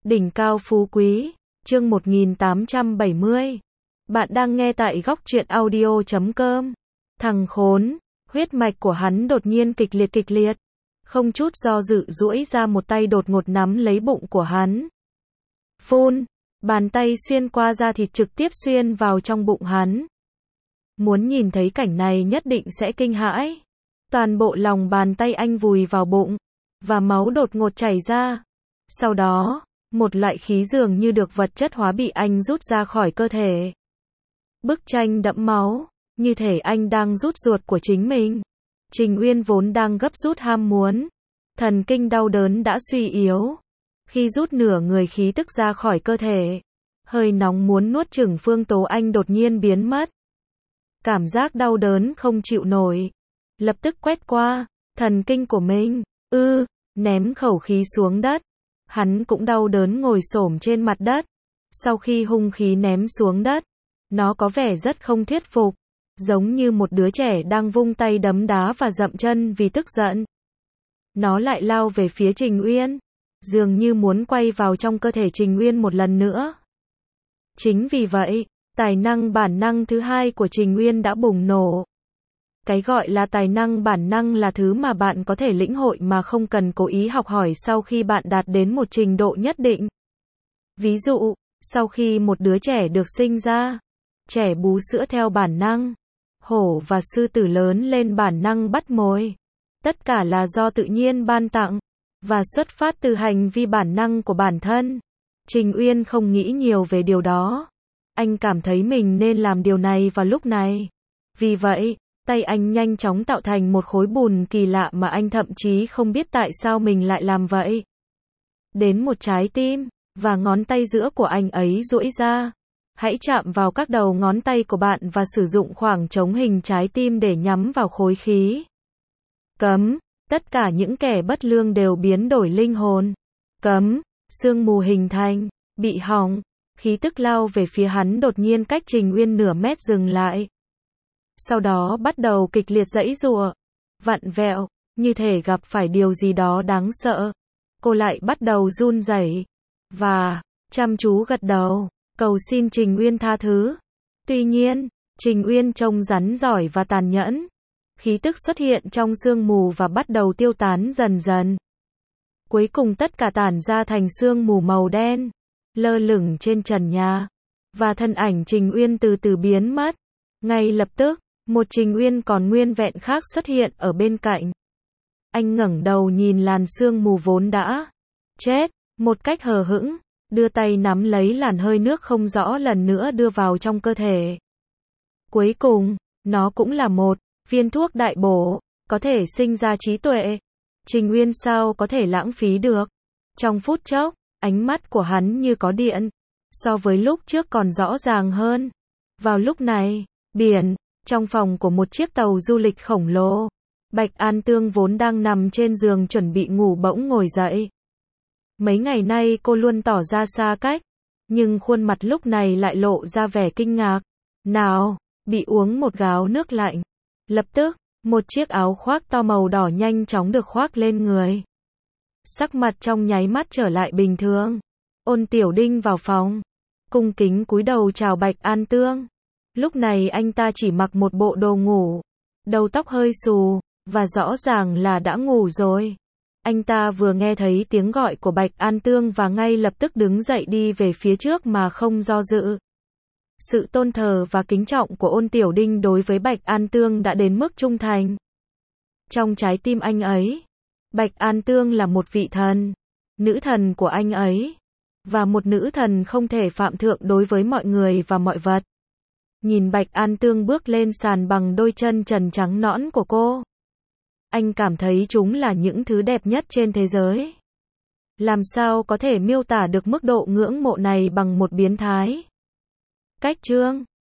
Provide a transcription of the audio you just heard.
Đỉnh cao phú quý, chương 1870. Bạn đang nghe tại góc truyện audio.com. Thằng khốn, huyết mạch của hắn đột nhiên kịch liệt. Không chút do dự duỗi ra một tay đột ngột nắm lấy bụng của hắn. Phun, bàn tay xuyên qua da thịt trực tiếp xuyên vào trong bụng hắn. Muốn nhìn thấy cảnh này nhất định sẽ kinh hãi. Toàn bộ lòng bàn tay anh vùi vào bụng, và máu đột ngột chảy ra. Sau đó, một loại khí dường như được vật chất hóa bị anh rút ra khỏi cơ thể. Bức tranh đẫm máu, như thể anh đang rút ruột của chính mình. Trình Uyên vốn đang gấp rút ham muốn. Thần kinh đau đớn đã suy yếu. Khi rút nửa người khí tức ra khỏi cơ thể, hơi nóng muốn nuốt chửng Phương Tố Anh đột nhiên biến mất. Cảm giác đau đớn không chịu nổi. Lập tức quét qua, thần kinh của mình. Ném khẩu khí xuống đất. Hắn cũng đau đớn ngồi xổm trên mặt đất. Sau khi hung khí ném xuống đất, nó có vẻ rất không thuyết phục. Giống như một đứa trẻ đang vung tay đấm đá và dậm chân vì tức giận. Nó lại lao về phía Trình Uyên, dường như muốn quay vào trong cơ thể Trình Uyên một lần nữa. Chính vì vậy, tài năng bản năng thứ hai của Trình Uyên đã bùng nổ. Cái gọi là tài năng bản năng là thứ mà bạn có thể lĩnh hội mà không cần cố ý học hỏi sau khi bạn đạt đến một trình độ nhất định. Ví dụ, sau khi một đứa trẻ được sinh ra, trẻ bú sữa theo bản năng, hổ và sư tử lớn lên bản năng bắt mồi. Tất cả là do tự nhiên ban tặng, và xuất phát từ hành vi bản năng của bản thân. Trình Uyên không nghĩ nhiều về điều đó. Anh cảm thấy mình nên làm điều này vào lúc này. Vì vậy, tay anh nhanh chóng tạo thành một khối bùn kỳ lạ mà anh thậm chí không biết tại sao mình lại làm vậy. Đến một trái tim, và ngón tay giữa của anh ấy duỗi ra. Hãy chạm vào các đầu ngón tay của bạn và sử dụng khoảng trống hình trái tim để nhắm vào khối khí. Cấm, tất cả những kẻ bất lương đều biến đổi linh hồn. Cấm, sương mù hình thành, bị hỏng, khí tức lao về phía hắn đột nhiên cách Trình Uyên nửa mét dừng lại. Sau đó bắt đầu kịch liệt giãy giụa, vặn vẹo, như thể gặp phải điều gì đó đáng sợ. Cô lại bắt đầu run rẩy, và chăm chú gật đầu, cầu xin Trình Uyên tha thứ. Tuy nhiên, Trình Uyên trông rắn giỏi và tàn nhẫn. Khí tức xuất hiện trong sương mù và bắt đầu tiêu tán dần dần. Cuối cùng tất cả tản ra thành sương mù màu đen, lơ lửng trên trần nhà, và thân ảnh Trình Uyên từ từ biến mất. Ngay lập tức, một Trình Uyên còn nguyên vẹn khác xuất hiện ở bên cạnh. Anh ngẩng đầu nhìn làn sương mù vốn đã chết, một cách hờ hững, đưa tay nắm lấy làn hơi nước không rõ lần nữa đưa vào trong cơ thể. Cuối cùng, nó cũng là một viên thuốc đại bổ, có thể sinh ra trí tuệ. Trình Uyên sao có thể lãng phí được. Trong phút chốc, ánh mắt của hắn như có điện, so với lúc trước còn rõ ràng hơn. Vào lúc này, biển, trong phòng của một chiếc tàu du lịch khổng lồ, Bạch An Tương vốn đang nằm trên giường chuẩn bị ngủ bỗng ngồi dậy. Mấy ngày nay cô luôn tỏ ra xa cách, nhưng khuôn mặt lúc này lại lộ ra vẻ kinh ngạc. Nào, bị uống một gáo nước lạnh. Lập tức, một chiếc áo khoác to màu đỏ nhanh chóng được khoác lên người. Sắc mặt trong nháy mắt trở lại bình thường. Ôn Tiểu Đinh vào phòng, cung kính cúi đầu chào Bạch An Tương. Lúc này anh ta chỉ mặc một bộ đồ ngủ, đầu tóc hơi xù, và rõ ràng là đã ngủ rồi. Anh ta vừa nghe thấy tiếng gọi của Bạch An Tương và ngay lập tức đứng dậy đi về phía trước mà không do dự. Sự tôn thờ và kính trọng của Ôn Tiểu Đinh đối với Bạch An Tương đã đến mức trung thành. Trong trái tim anh ấy, Bạch An Tương là một vị thần, nữ thần của anh ấy, và một nữ thần không thể phạm thượng đối với mọi người và mọi vật. Nhìn Bạch An Tương bước lên sàn bằng đôi chân trần trắng nõn của cô, anh cảm thấy chúng là những thứ đẹp nhất trên thế giới. Làm sao có thể miêu tả được mức độ ngưỡng mộ này bằng một biến thái. Cách chương